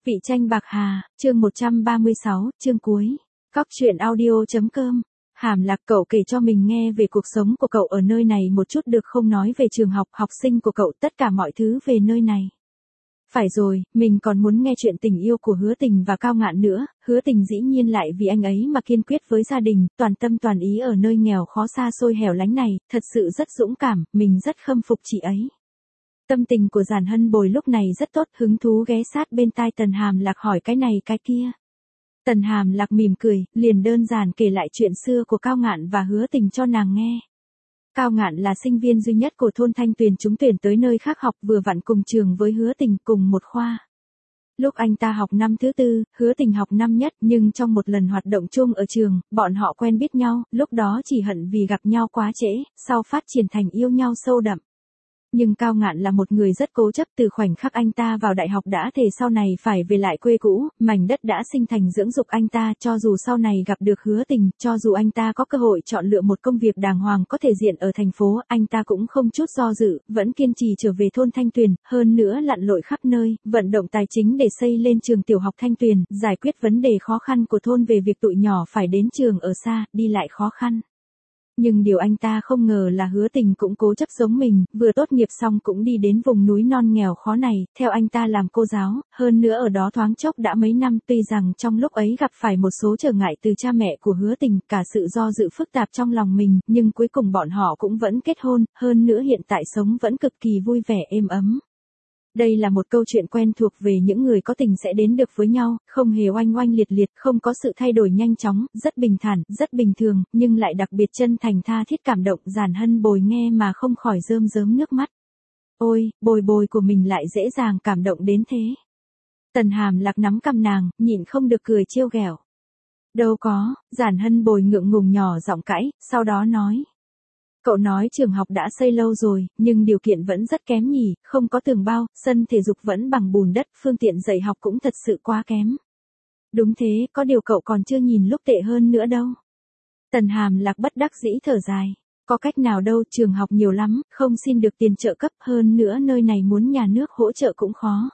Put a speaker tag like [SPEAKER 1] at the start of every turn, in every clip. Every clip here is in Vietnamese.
[SPEAKER 1] Vị tranh bạc hà, chương 136, chương cuối. Góc truyện audio.com. Hàm Lạc, cậu kể cho mình nghe về cuộc sống của cậu ở nơi này một chút được không, nói về trường học, học sinh của cậu, tất cả mọi thứ về nơi này. Phải rồi, mình còn muốn nghe chuyện tình yêu của Hứa Tình và Cao Ngạn nữa. Hứa Tình dĩ nhiên lại vì anh ấy mà kiên quyết với gia đình, toàn tâm toàn ý ở nơi nghèo khó xa xôi hẻo lánh này, thật sự rất dũng cảm, mình rất khâm phục chị ấy. Tâm tình của Giản Hân Bồi lúc này rất tốt, hứng thú ghé sát bên tai Tần Hàm Lạc hỏi cái này cái kia. Tần Hàm Lạc mỉm cười, liền đơn giản kể lại chuyện xưa của Cao Ngạn và Hứa Tình cho nàng nghe. Cao Ngạn là sinh viên duy nhất của thôn Thanh Tuyền trúng tuyển tới nơi khác học, vừa vặn cùng trường với Hứa Tình, cùng một khoa. Lúc anh ta học năm thứ tư, Hứa Tình học năm nhất, nhưng trong một lần hoạt động chung ở trường, bọn họ quen biết nhau, lúc đó chỉ hận vì gặp nhau quá trễ, sau phát triển thành yêu nhau sâu đậm. Nhưng Cao Ngạn là một người rất cố chấp, từ khoảnh khắc anh ta vào đại học đã thề sau này phải về lại quê cũ, mảnh đất đã sinh thành dưỡng dục anh ta, cho dù sau này gặp được Hứa Tình, cho dù anh ta có cơ hội chọn lựa một công việc đàng hoàng có thể diện ở thành phố, anh ta cũng không chút do dự, vẫn kiên trì trở về thôn Thanh Tuyền, hơn nữa lặn lội khắp nơi, vận động tài chính để xây lên trường tiểu học Thanh Tuyền, giải quyết vấn đề khó khăn của thôn về việc tụi nhỏ phải đến trường ở xa, đi lại khó khăn. Nhưng điều anh ta không ngờ là Hứa Tình cũng cố chấp giống mình, vừa tốt nghiệp xong cũng đi đến vùng núi non nghèo khó này, theo anh ta làm cô giáo, hơn nữa ở đó thoáng chốc đã mấy năm, tuy rằng trong lúc ấy gặp phải một số trở ngại từ cha mẹ của Hứa Tình, cả sự do dự phức tạp trong lòng mình, nhưng cuối cùng bọn họ cũng vẫn kết hôn, hơn nữa hiện tại sống vẫn cực kỳ vui vẻ êm ấm. Đây là một câu chuyện quen thuộc về những người có tình sẽ đến được với nhau, không hề oanh oanh liệt liệt, không có sự thay đổi nhanh chóng, rất bình thản, rất bình thường, nhưng lại đặc biệt chân thành tha thiết cảm động. Giản Hân Bồi nghe mà không khỏi rơm rớm nước mắt. Ôi, Bồi Bồi của mình lại dễ dàng cảm động đến thế. Tần Hàm Lạc nắm cằm nàng, nhịn không được cười trêu ghẹo. Đâu có, Giản Hân Bồi ngượng ngùng nhỏ giọng cãi, sau đó nói. Cậu nói trường học đã xây lâu rồi, nhưng điều kiện vẫn rất kém nhỉ, không có tường bao, sân thể dục vẫn bằng bùn đất, phương tiện dạy học cũng thật sự quá kém. Đúng thế, có điều cậu còn chưa nhìn lúc tệ hơn nữa đâu. Tần Hàm Lạc bất đắc dĩ thở dài. Có cách nào đâu, trường học nhiều lắm, không xin được tiền trợ cấp, hơn nữa nơi này muốn nhà nước hỗ trợ cũng khó.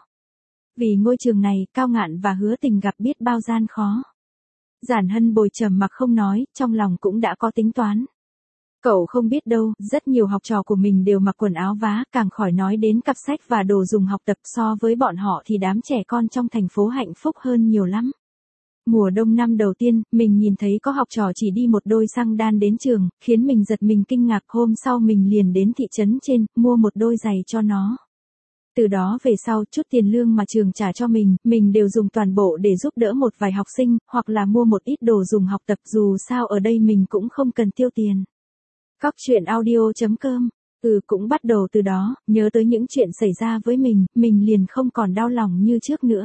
[SPEAKER 1] Vì ngôi trường này, Cao Ngạn và Hứa Tình gặp biết bao gian khó. Giản Hân Bồi trầm mặc không nói, trong lòng cũng đã có tính toán. Cậu không biết đâu, rất nhiều học trò của mình đều mặc quần áo vá, càng khỏi nói đến cặp sách và đồ dùng học tập, so với bọn họ thì đám trẻ con trong thành phố hạnh phúc hơn nhiều lắm. Mùa đông năm đầu tiên, mình nhìn thấy có học trò chỉ đi một đôi xăng đan đến trường, khiến mình giật mình kinh ngạc, hôm sau mình liền đến thị trấn trên, mua một đôi giày cho nó. Từ đó về sau, chút tiền lương mà trường trả cho mình đều dùng toàn bộ để giúp đỡ một vài học sinh, hoặc là mua một ít đồ dùng học tập, dù sao ở đây mình cũng không cần tiêu tiền. Góc truyện audio.com. Cũng bắt đầu từ đó, nhớ tới những chuyện xảy ra với mình liền không còn đau lòng như trước nữa.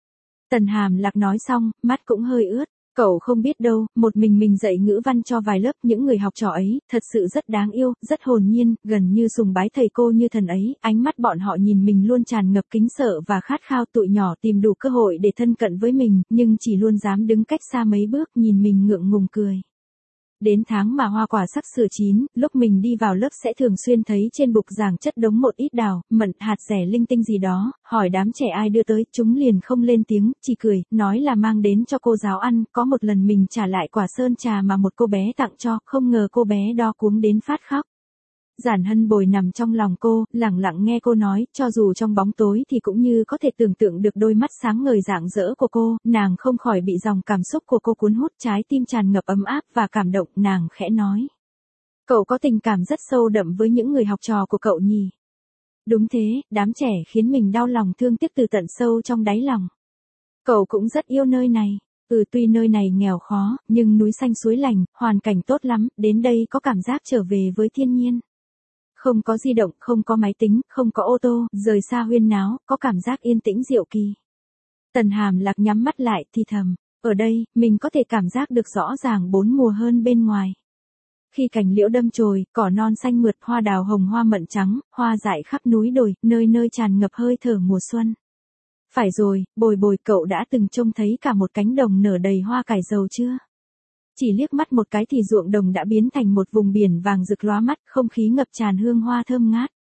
[SPEAKER 1] Tần Hàm Lạc nói xong, mắt cũng hơi ướt. Cậu không biết đâu, một mình dạy ngữ văn cho vài lớp, những người học trò ấy, thật sự rất đáng yêu, rất hồn nhiên, gần như sùng bái thầy cô như thần ấy, ánh mắt bọn họ nhìn mình luôn tràn ngập kính sợ và khát khao. Tụi nhỏ tìm đủ cơ hội để thân cận với mình, nhưng chỉ luôn dám đứng cách xa mấy bước, nhìn mình ngượng ngùng cười. Đến tháng mà hoa quả sắp sửa chín, lúc mình đi vào lớp sẽ thường xuyên thấy trên bục giảng chất đống một ít đào, mận, hạt rẻ linh tinh gì đó, hỏi đám trẻ ai đưa tới, chúng liền không lên tiếng, chỉ cười, nói là mang đến cho cô giáo ăn. Có một lần mình trả lại quả sơn trà mà một cô bé tặng cho, không ngờ cô bé đó cuống đến phát khóc. Giản Hân Bồi nằm trong lòng cô, lặng lặng nghe cô nói, cho dù trong bóng tối thì cũng như có thể tưởng tượng được đôi mắt sáng ngời rạng rỡ của cô, nàng không khỏi bị dòng cảm xúc của cô cuốn hút, trái tim tràn ngập ấm áp và cảm động, nàng khẽ nói. Cậu có tình cảm rất sâu đậm với những người học trò của cậu nhỉ? Đúng thế, đám trẻ khiến mình đau lòng thương tiếc từ tận sâu trong đáy lòng. Cậu cũng rất yêu nơi này. Tuy nơi này nghèo khó, nhưng núi xanh suối lành, hoàn cảnh tốt lắm, đến đây có cảm giác trở về với thiên nhiên. Không có di động, không có máy tính, không có ô tô, rời xa huyên náo, có cảm giác yên tĩnh diệu kỳ. Tần Hàm Lạc nhắm mắt lại, thì thầm, ở đây, mình có thể cảm giác được rõ ràng bốn mùa hơn bên ngoài. Khi cành liễu đâm chồi, cỏ non xanh mượt, hoa đào hồng hoa mận trắng, hoa dại khắp núi đồi, nơi nơi tràn ngập hơi thở mùa xuân. Phải rồi, Bồi, cậu đã từng trông thấy cả một cánh đồng nở đầy hoa cải dầu chưa? Chỉ liếc mắt một cái thì ruộng đồng đã biến thành một vùng biển vàng rực lóa mắt, không khí ngập tràn hương hoa thơm ngát.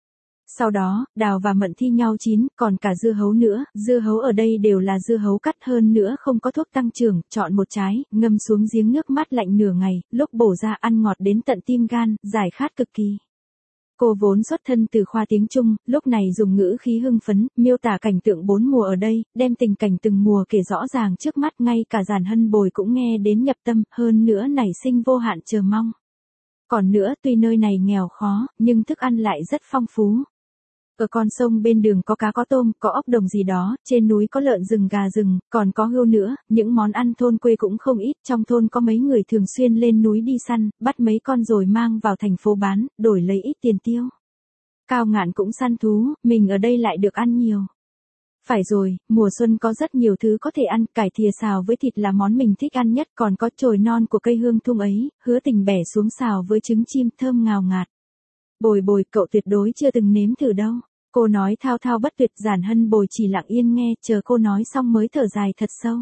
[SPEAKER 1] Sau đó, đào và mận thi nhau chín, còn cả dưa hấu nữa, dưa hấu ở đây đều là dưa hấu cắt hơn nữa không có thuốc tăng trưởng, chọn một trái, ngâm xuống giếng nước mát lạnh nửa ngày, lúc bổ ra ăn ngọt đến tận tim gan, giải khát cực kỳ. Cô vốn xuất thân từ khoa tiếng Trung, lúc này dùng ngữ khí hưng phấn, miêu tả cảnh tượng 4 mùa ở đây, đem tình cảnh từng mùa kể rõ ràng trước mắt, ngay cả Giản Hân Bồi cũng nghe đến nhập tâm, hơn nữa nảy sinh vô hạn chờ mong. Còn nữa, tuy nơi này nghèo khó, nhưng thức ăn lại rất phong phú. Ở con sông bên đường có cá có tôm, có ốc đồng gì đó, trên núi có lợn rừng gà rừng, còn có hươu nữa, những món ăn thôn quê cũng không ít, trong thôn có mấy người thường xuyên lên núi đi săn, bắt mấy con rồi mang vào thành phố bán, đổi lấy ít tiền tiêu. Cao Ngạn cũng săn thú, mình ở đây lại được ăn nhiều. Phải rồi, mùa xuân có rất nhiều thứ có thể ăn, cải thìa xào với thịt là món mình thích ăn nhất, còn có chồi non của cây hương thung ấy, Hứa Tình bẻ xuống xào với trứng chim thơm ngào ngạt. Bồi Bồi, cậu tuyệt đối chưa từng nếm thử đâu. Cô nói thao thao bất tuyệt, Giản Hân Bồi chỉ lặng yên nghe, chờ cô nói xong mới thở dài thật sâu.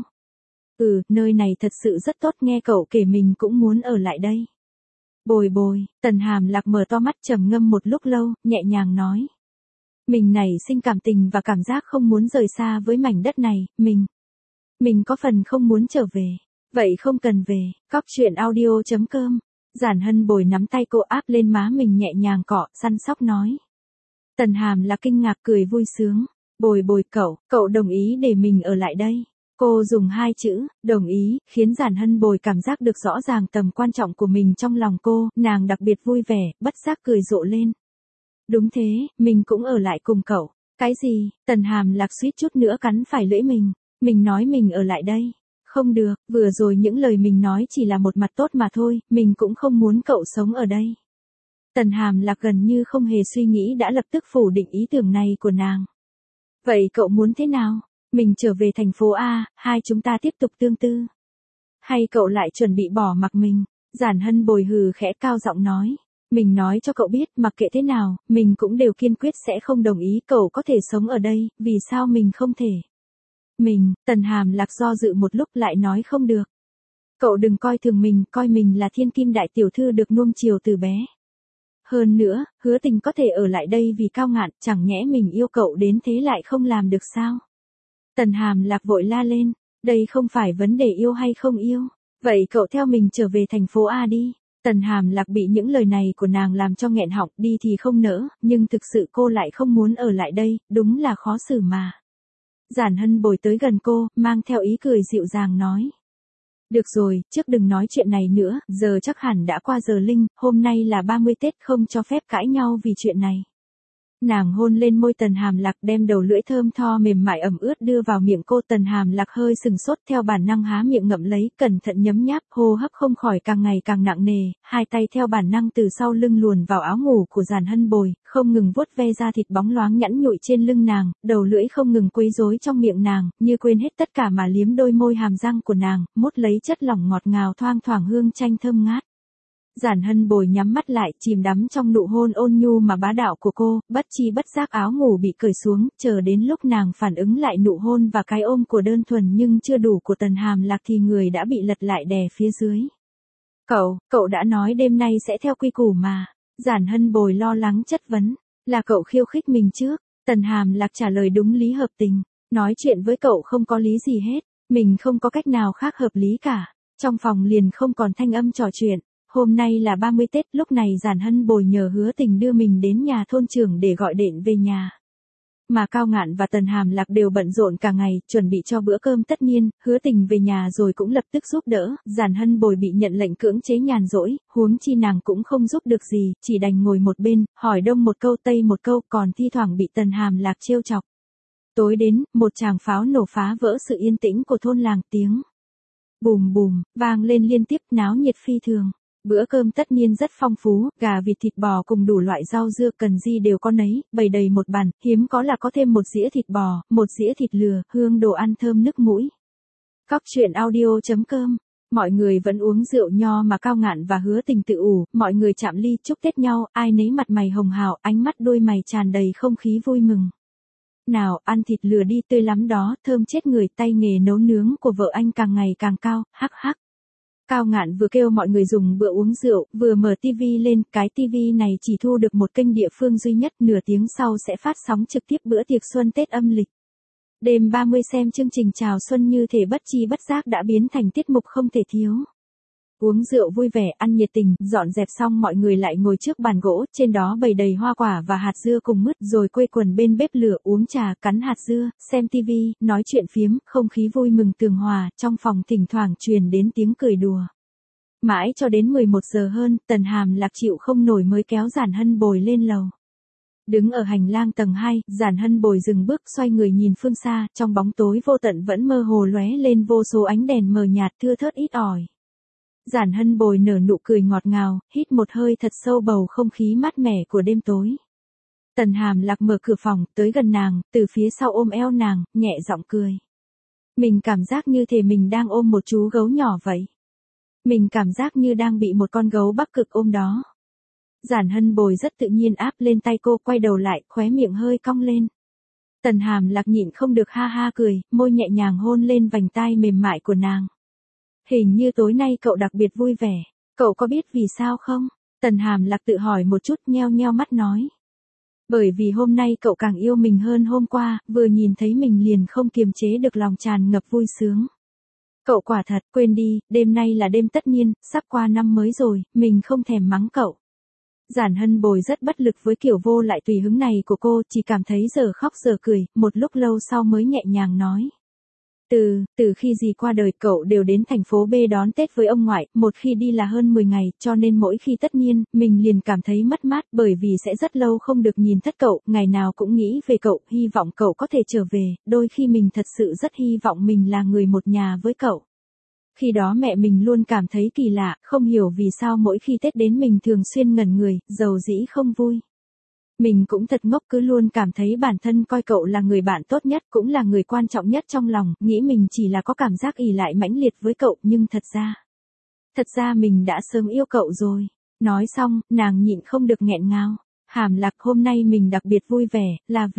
[SPEAKER 1] Nơi này thật sự rất tốt, nghe cậu kể mình cũng muốn ở lại đây. Bồi Bồi, Tần Hàm Lạc mở to mắt trầm ngâm một lúc lâu, nhẹ nhàng nói. Mình nảy sinh cảm tình và cảm giác không muốn rời xa với mảnh đất này, mình có phần không muốn trở về. Vậy không cần về, coctruyện.audio.com. Giản Hân Bồi nắm tay cô áp lên má mình nhẹ nhàng cọ, săn sóc nói. Tần Hàm là kinh ngạc cười vui sướng. Bồi Bồi, cậu đồng ý để mình ở lại đây. Cô dùng hai chữ, đồng ý, khiến Giản Hân Bồi cảm giác được rõ ràng tầm quan trọng của mình trong lòng cô, nàng đặc biệt vui vẻ, bất giác cười rộ lên. Đúng thế, mình cũng ở lại cùng cậu. Cái gì? Tần Hàm Lạc suýt chút nữa cắn phải lưỡi mình. Mình nói mình ở lại đây. Không được, vừa rồi những lời mình nói chỉ là một mặt tốt mà thôi, mình cũng không muốn cậu sống ở đây. Tần Hàm Lạc gần như không hề suy nghĩ đã lập tức phủ định ý tưởng này của nàng. Vậy cậu muốn thế nào? Mình trở về thành phố A, hai chúng ta tiếp tục tương tư. Hay cậu lại chuẩn bị bỏ mặc mình? Giản Hân Bồi hừ khẽ cao giọng nói. Mình nói cho cậu biết, mặc kệ thế nào, mình cũng đều kiên quyết sẽ không đồng ý cậu có thể sống ở đây, vì sao mình không thể? Tần Hàm Lạc do dự một lúc lại nói không được. Cậu đừng coi thường mình, coi mình là thiên kim đại tiểu thư được nuông chiều từ bé. Hơn nữa, Hứa Tình có thể ở lại đây vì Cao Ngạn, chẳng nhẽ mình yêu cậu đến thế lại không làm được sao? Tần Hàm Lạc vội la lên, đây không phải vấn đề yêu hay không yêu. Vậy cậu theo mình trở về thành phố A đi. Tần Hàm Lạc bị những lời này của nàng làm cho nghẹn họng, đi thì không nỡ, nhưng thực sự cô lại không muốn ở lại đây, đúng là khó xử mà. Giản Hân Bồi tới gần cô, mang theo ý cười dịu dàng nói. Được rồi, trước đừng nói chuyện này nữa, giờ chắc hẳn đã qua giờ linh, hôm nay là 30 Tết, không cho phép cãi nhau vì chuyện này. Nàng hôn lên môi Tần Hàm Lạc, đem đầu lưỡi thơm tho mềm mại ẩm ướt đưa vào miệng cô. Tần Hàm Lạc hơi sừng sốt, theo bản năng há miệng ngậm lấy, cẩn thận nhấm nháp, hô hấp không khỏi càng ngày càng nặng nề, hai tay theo bản năng từ sau lưng luồn vào áo ngủ của Giản Hân Bồi, không ngừng vuốt ve da thịt bóng loáng nhẵn nhụi trên lưng nàng, đầu lưỡi không ngừng quấy rối trong miệng nàng, như quên hết tất cả mà liếm đôi môi hàm răng của nàng, mút lấy chất lỏng ngọt ngào thoang thoảng hương chanh thơm ngát. Giản Hân Bồi nhắm mắt lại, chìm đắm trong nụ hôn ôn nhu mà bá đạo của cô, bất chi bất giác áo ngủ bị cởi xuống, chờ đến lúc nàng phản ứng lại nụ hôn và cái ôm của đơn thuần nhưng chưa đủ của Tần Hàm Lạc thì người đã bị lật lại đè phía dưới. Cậu đã nói đêm nay sẽ theo quy củ mà. Giản Hân Bồi lo lắng chất vấn, là cậu khiêu khích mình trước. Tần Hàm Lạc trả lời đúng lý hợp tình, nói chuyện với cậu không có lý gì hết, mình không có cách nào khác hợp lý cả. Trong phòng liền không còn thanh âm trò chuyện. Hôm nay là 30 Tết, lúc này Giản Hân Bồi nhờ Hứa Tình đưa mình đến nhà thôn trưởng để gọi đện về nhà. Mà Cao Ngạn và Tần Hàm Lạc đều bận rộn cả ngày, chuẩn bị cho bữa cơm tất niên. Hứa Tình về nhà rồi cũng lập tức giúp đỡ. Giản Hân Bồi bị nhận lệnh cưỡng chế nhàn rỗi, huống chi nàng cũng không giúp được gì, chỉ đành ngồi một bên, hỏi đông một câu tây một câu, còn thi thoảng bị Tần Hàm Lạc trêu chọc. Tối đến, một tràng pháo nổ phá vỡ sự yên tĩnh của thôn làng, tiếng bùm bùm vang lên liên tiếp, náo nhiệt phi thường. Bữa cơm tất niên rất phong phú, gà vịt thịt bò cùng đủ loại rau dưa cần gì đều có nấy, bày đầy một bàn, hiếm có là có thêm một dĩa thịt bò, một dĩa thịt lừa, hương đồ ăn thơm nức mũi. Coctruyện.audio.com. Mọi người vẫn uống rượu nho mà Cao Ngạn và Hứa Tình tự ủ, mọi người chạm ly chúc Tết nhau, ai nấy mặt mày hồng hào, ánh mắt đôi mày tràn đầy không khí vui mừng. Nào, ăn thịt lừa đi, tươi lắm đó, thơm chết người, tay nghề nấu nướng của vợ anh càng ngày càng cao, hắc hắc. Cao Ngạn vừa kêu mọi người dùng bữa uống rượu, vừa mở tivi lên, cái tivi này chỉ thu được một kênh địa phương duy nhất, nửa tiếng sau sẽ phát sóng trực tiếp bữa tiệc xuân Tết âm lịch. Đêm 30 xem chương trình chào xuân như thể bất chi bất giác đã biến thành tiết mục không thể thiếu. Uống rượu vui vẻ, ăn nhiệt tình, dọn dẹp xong mọi người lại ngồi trước bàn gỗ, trên đó bày đầy hoa quả và hạt dưa cùng mứt, rồi quây quần bên bếp lửa uống trà, cắn hạt dưa, xem tivi, nói chuyện phiếm, không khí vui mừng tường hòa, trong phòng thỉnh thoảng truyền đến tiếng cười đùa. Mãi cho đến 11 giờ hơn, Tần Hàm Lạc chịu không nổi mới kéo Giản Hân Bồi lên lầu. Đứng ở hành lang tầng 2, Giản Hân Bồi dừng bước xoay người nhìn phương xa, trong bóng tối vô tận vẫn mơ hồ lóe lên vô số ánh đèn mờ nhạt thưa thớt ít ỏi. Giản Hân Bồi nở nụ cười ngọt ngào, hít một hơi thật sâu bầu không khí mát mẻ của đêm tối. Tần Hàm Lạc mở cửa phòng, tới gần nàng, từ phía sau ôm eo nàng, nhẹ giọng cười. Mình cảm giác như thể mình đang ôm một chú gấu nhỏ vậy. Mình cảm giác như đang bị một con gấu Bắc Cực ôm đó. Giản Hân Bồi rất tự nhiên áp lên tay cô, quay đầu lại, khóe miệng hơi cong lên. Tần Hàm Lạc nhịn không được ha ha cười, môi nhẹ nhàng hôn lên vành tai mềm mại của nàng. Hình như tối nay cậu đặc biệt vui vẻ, cậu có biết vì sao không? Tần Hàm Lạc tự hỏi một chút, nheo nheo mắt nói. Bởi vì hôm nay cậu càng yêu mình hơn hôm qua, vừa nhìn thấy mình liền không kiềm chế được lòng tràn ngập vui sướng. Cậu quả thật, quên đi, đêm nay là đêm tất niên, sắp qua năm mới rồi, mình không thèm mắng cậu. Giản Hân Bồi rất bất lực với kiểu vô lại tùy hứng này của cô, chỉ cảm thấy giờ khóc giờ cười, một lúc lâu sau mới nhẹ nhàng nói. Từ khi dì qua đời cậu đều đến thành phố B đón Tết với ông ngoại, một khi đi là hơn 10 ngày, cho nên mỗi khi tất niên, mình liền cảm thấy mất mát bởi vì sẽ rất lâu không được nhìn thất cậu, ngày nào cũng nghĩ về cậu, hy vọng cậu có thể trở về, đôi khi mình thật sự rất hy vọng mình là người một nhà với cậu. Khi đó mẹ mình luôn cảm thấy kỳ lạ, không hiểu vì sao mỗi khi Tết đến mình thường xuyên ngẩn người, dầu dĩ không vui. Mình cũng thật ngốc, cứ luôn cảm thấy bản thân coi cậu là người bạn tốt nhất, cũng là người quan trọng nhất trong lòng, nghĩ mình chỉ là có cảm giác ỷ lại mãnh liệt với cậu, nhưng thật ra mình đã sớm yêu cậu rồi. Nói xong, nàng nhịn không được nghẹn ngào. Hàm Lạc, hôm nay mình đặc biệt vui vẻ,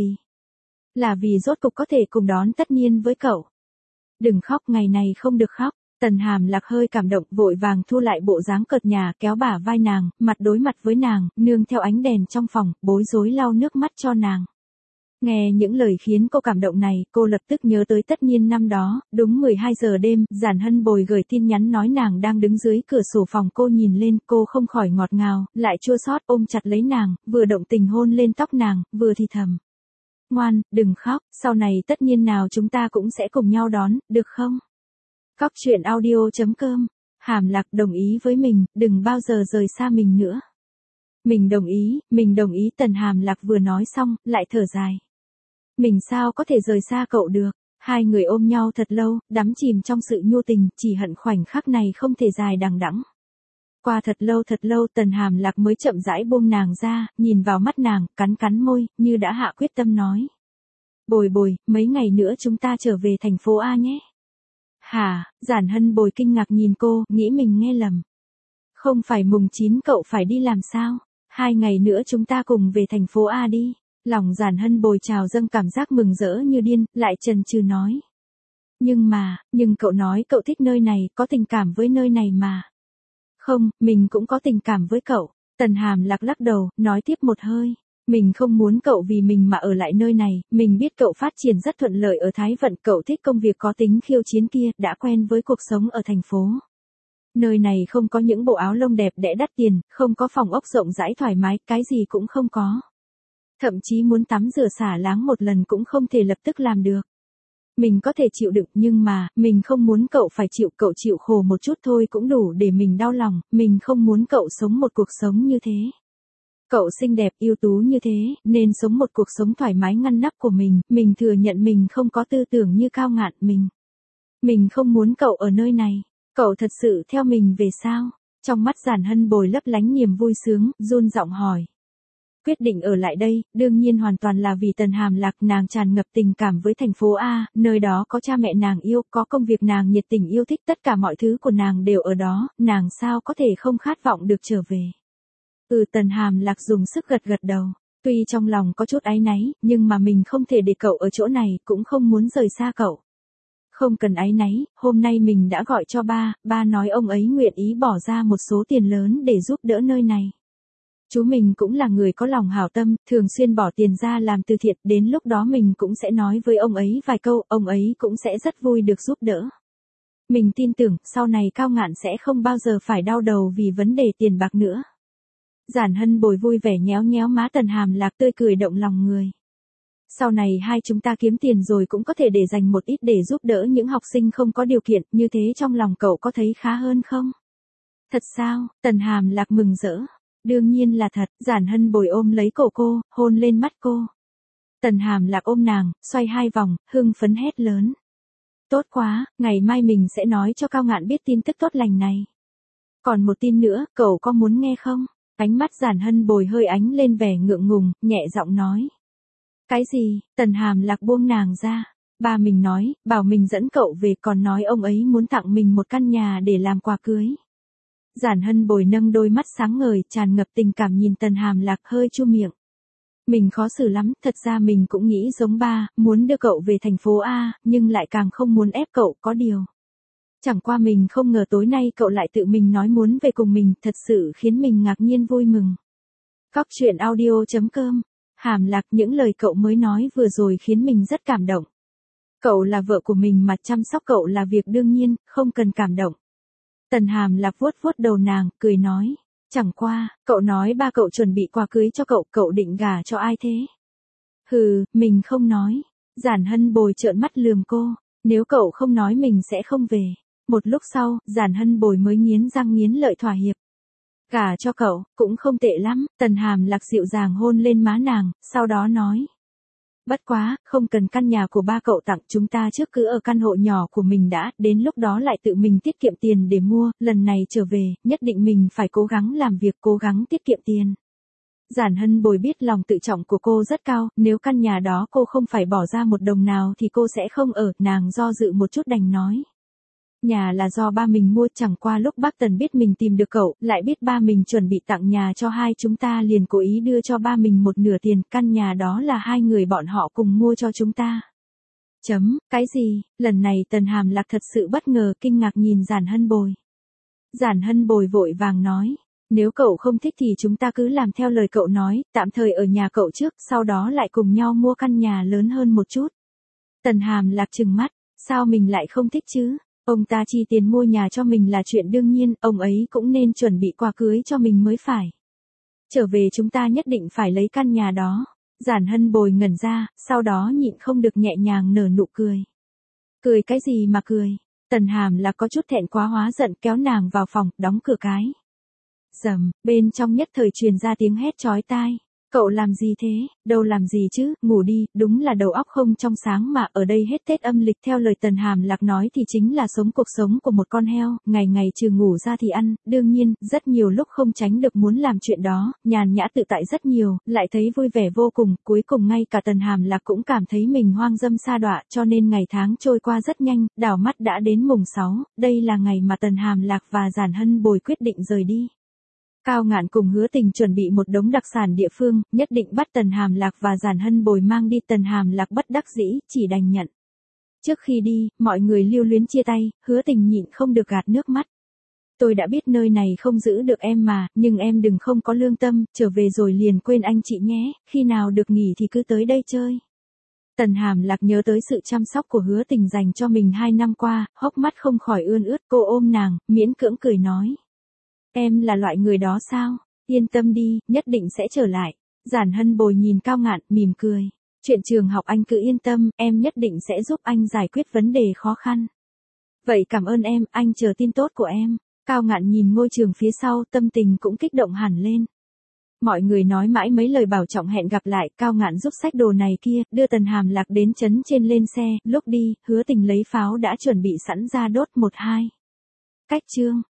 [SPEAKER 1] là vì rốt cục có thể cùng đón tất niên với cậu. Đừng khóc, ngày này không được khóc. Tần Hàm Lạc hơi cảm động, vội vàng thu lại bộ dáng cợt nhả, kéo bả vai nàng, mặt đối mặt với nàng, nương theo ánh đèn trong phòng, bối rối lau nước mắt cho nàng. Nghe những lời khiến cô cảm động này, cô lập tức nhớ tới tất niên năm đó, đúng 12 giờ đêm, Giản Hân Bồi gửi tin nhắn nói nàng đang đứng dưới cửa sổ phòng, cô nhìn lên, cô không khỏi ngọt ngào, lại chua xót ôm chặt lấy nàng, vừa động tình hôn lên tóc nàng, vừa thì thầm. Ngoan, đừng khóc, sau này tất niên nào chúng ta cũng sẽ cùng nhau đón, được không? Cóc truyện audio.com. Hàm Lạc, đồng ý với mình, đừng bao giờ rời xa mình nữa. Mình đồng ý. Tần Hàm Lạc vừa nói xong, lại thở dài. Mình sao có thể rời xa cậu được? Hai người ôm nhau thật lâu, đắm chìm trong sự nhu tình, chỉ hận khoảnh khắc này không thể dài đằng đẵng. Qua thật lâu, Tần Hàm Lạc mới chậm rãi buông nàng ra, nhìn vào mắt nàng, cắn môi, như đã hạ quyết tâm nói. Bồi, mấy ngày nữa chúng ta trở về thành phố A nhé. Hả? Giản Hân Bồi kinh ngạc nhìn cô, nghĩ mình nghe lầm. Không phải mùng 9 cậu phải đi làm sao? 2 ngày nữa chúng ta cùng về thành phố A đi. Lòng Giản Hân Bồi trào dâng cảm giác mừng rỡ như điên, lại chần chừ nói. Nhưng cậu nói cậu thích nơi này, có tình cảm với nơi này mà. Không, mình cũng có tình cảm với cậu. Tần Hàm Lạc lắc đầu, nói tiếp một hơi. Mình không muốn cậu vì mình mà ở lại nơi này, mình biết cậu phát triển rất thuận lợi ở Thái Vận, cậu thích công việc có tính khiêu chiến kia, đã quen với cuộc sống ở thành phố. Nơi này không có những bộ áo lông đẹp đẽ đắt tiền, không có phòng ốc rộng rãi thoải mái, cái gì cũng không có. Thậm chí muốn tắm rửa xả láng một lần cũng không thể lập tức làm được. Mình có thể chịu đựng nhưng mà, mình không muốn cậu phải chịu, cậu chịu khổ một chút thôi cũng đủ để mình đau lòng, mình không muốn cậu sống một cuộc sống như thế. Cậu xinh đẹp ưu tú như thế, nên sống một cuộc sống thoải mái ngăn nắp của mình thừa nhận mình không có tư tưởng như Cao Ngạn, mình không muốn cậu ở nơi này, cậu thật sự theo mình về sao? Trong mắt Giản Hân Bồi lấp lánh niềm vui sướng, run giọng hỏi. Quyết định ở lại đây, đương nhiên hoàn toàn là vì Tần Hàm Lạc, nàng tràn ngập tình cảm với thành phố A, nơi đó có cha mẹ nàng yêu, có công việc nàng nhiệt tình yêu thích, tất cả mọi thứ của nàng đều ở đó, nàng sao có thể không khát vọng được trở về. Tần Hàm Lạc dùng sức gật đầu. Tuy trong lòng có chút áy náy, nhưng mà mình không thể để cậu ở chỗ này, cũng không muốn rời xa cậu. Không cần áy náy, hôm nay mình đã gọi cho ba nói ông ấy nguyện ý bỏ ra một số tiền lớn để giúp đỡ nơi này. Chú mình cũng là người có lòng hảo tâm, thường xuyên bỏ tiền ra làm từ thiện, đến lúc đó mình cũng sẽ nói với ông ấy vài câu, ông ấy cũng sẽ rất vui được giúp đỡ. Mình tin tưởng, sau này Cao Ngạn sẽ không bao giờ phải đau đầu vì vấn đề tiền bạc nữa. Giản Hân Bồi vui vẻ nhéo nhéo má Tần Hàm Lạc, tươi cười động lòng người. Sau này hai chúng ta kiếm tiền rồi cũng có thể để dành một ít để giúp đỡ những học sinh không có điều kiện, như thế trong lòng cậu có thấy khá hơn không? Thật sao? Tần Hàm Lạc mừng rỡ. Đương nhiên là thật. Giản Hân Bồi ôm lấy cổ cô, hôn lên mắt cô. Tần Hàm Lạc ôm nàng, xoay hai vòng, hưng phấn hét lớn. Tốt quá, ngày mai mình sẽ nói cho Cao Ngạn biết tin tức tốt lành này. Còn một tin nữa, cậu có muốn nghe không? Ánh mắt Giản Hân Bồi hơi ánh lên vẻ ngượng ngùng, nhẹ giọng nói. Cái gì? Tần Hàm Lạc buông nàng ra. Ba mình nói, bảo mình dẫn cậu về, còn nói ông ấy muốn tặng mình một căn nhà để làm quà cưới. Giản Hân Bồi nâng đôi mắt sáng ngời, tràn ngập tình cảm nhìn Tần Hàm Lạc, hơi chu miệng. Mình khó xử lắm, thật ra mình cũng nghĩ giống ba, muốn đưa cậu về thành phố A, nhưng lại càng không muốn ép cậu, có điều. Chẳng qua mình không ngờ tối nay cậu lại tự mình nói muốn về cùng mình, thật sự khiến mình ngạc nhiên vui mừng. Cóc truyện audio.com. Hàm Lạc, những lời cậu mới nói vừa rồi khiến mình rất cảm động. Cậu là vợ của mình mà chăm sóc cậu là việc đương nhiên, không cần cảm động. Tần Hàm Lạc vuốt vuốt đầu nàng, cười nói. Chẳng qua, cậu nói ba cậu chuẩn bị quà cưới cho cậu, cậu định gả cho ai thế? Hừ, mình không nói. Giản Hân Bồi trợn mắt lườm cô. Nếu cậu không nói mình sẽ không về. Một lúc sau, Giản Hân Bồi mới nghiến răng nghiến lợi thỏa hiệp. Gả cho cậu, cũng không tệ lắm. Tần Hàm Lạc dịu dàng hôn lên má nàng, sau đó nói. Bất quá, không cần căn nhà của ba cậu tặng, chúng ta trước cứ ở căn hộ nhỏ của mình đã, đến lúc đó lại tự mình tiết kiệm tiền để mua, lần này trở về, nhất định mình phải cố gắng làm việc, cố gắng tiết kiệm tiền. Giản Hân Bồi biết lòng tự trọng của cô rất cao, nếu căn nhà đó cô không phải bỏ ra một đồng nào thì cô sẽ không ở, nàng do dự một chút đành nói. Nhà là do ba mình mua, chẳng qua lúc bác Tần biết mình tìm được cậu, lại biết ba mình chuẩn bị tặng nhà cho hai chúng ta liền cố ý đưa cho ba mình một nửa tiền, căn nhà đó là hai người bọn họ cùng mua cho chúng ta. Cái gì? Lần này Tần Hàm Lạc thật sự bất ngờ, kinh ngạc nhìn Giản Hân Bồi. Giản Hân Bồi vội vàng nói, nếu cậu không thích thì chúng ta cứ làm theo lời cậu nói, tạm thời ở nhà cậu trước, sau đó lại cùng nhau mua căn nhà lớn hơn một chút. Tần Hàm Lạc trừng mắt, sao mình lại không thích chứ? Ông ta chi tiền mua nhà cho mình là chuyện đương nhiên, ông ấy cũng nên chuẩn bị quà cưới cho mình mới phải. Trở về chúng ta nhất định phải lấy căn nhà đó. Giản Hân Bồi ngẩn ra, sau đó nhịn không được nhẹ nhàng nở nụ cười. Cười cái gì mà cười? Tần Hàm là có chút thẹn quá hóa giận, kéo nàng vào phòng, đóng cửa cái. Rầm, bên trong nhất thời truyền ra tiếng hét chói tai. Cậu làm gì thế? Đâu làm gì chứ, ngủ đi, đúng là đầu óc không trong sáng mà, ở đây hết Tết âm lịch theo lời Tần Hàm Lạc nói thì chính là sống cuộc sống của một con heo, ngày ngày trừ ngủ ra thì ăn, đương nhiên, rất nhiều lúc không tránh được muốn làm chuyện đó, nhàn nhã tự tại rất nhiều, lại thấy vui vẻ vô cùng, cuối cùng ngay cả Tần Hàm Lạc cũng cảm thấy mình hoang dâm sa đọa, cho nên ngày tháng trôi qua rất nhanh, đảo mắt đã đến mùng 6, đây là ngày mà Tần Hàm Lạc và Giản Hân Bồi quyết định rời đi. Cao Ngạn cùng Hứa Tình chuẩn bị một đống đặc sản địa phương, nhất định bắt Tần Hàm Lạc và Giản Hân Bồi mang đi. Tần Hàm Lạc bất đắc dĩ, chỉ đành nhận. Trước khi đi, mọi người lưu luyến chia tay, Hứa Tình nhịn không được gạt nước mắt. Tôi đã biết nơi này không giữ được em mà, nhưng em đừng không có lương tâm, trở về rồi liền quên anh chị nhé, khi nào được nghỉ thì cứ tới đây chơi. Tần Hàm Lạc nhớ tới sự chăm sóc của Hứa Tình dành cho mình 2 năm qua, hốc mắt không khỏi ươn ướt, cô ôm nàng, miễn cưỡng cười nói. Em là loại người đó sao? Yên tâm đi, nhất định sẽ trở lại. Giản Hân Bồi nhìn Cao Ngạn, mỉm cười. Chuyện trường học anh cứ yên tâm, em nhất định sẽ giúp anh giải quyết vấn đề khó khăn. Vậy cảm ơn em, anh chờ tin tốt của em. Cao Ngạn nhìn ngôi trường phía sau, tâm tình cũng kích động hẳn lên. Mọi người nói mãi mấy lời bảo trọng hẹn gặp lại, Cao Ngạn giúp xách đồ này kia, đưa Tần Hàm Lạc đến trấn trên lên xe, lúc đi, Hứa Tình lấy pháo đã chuẩn bị sẵn ra đốt 1-2. Cách chương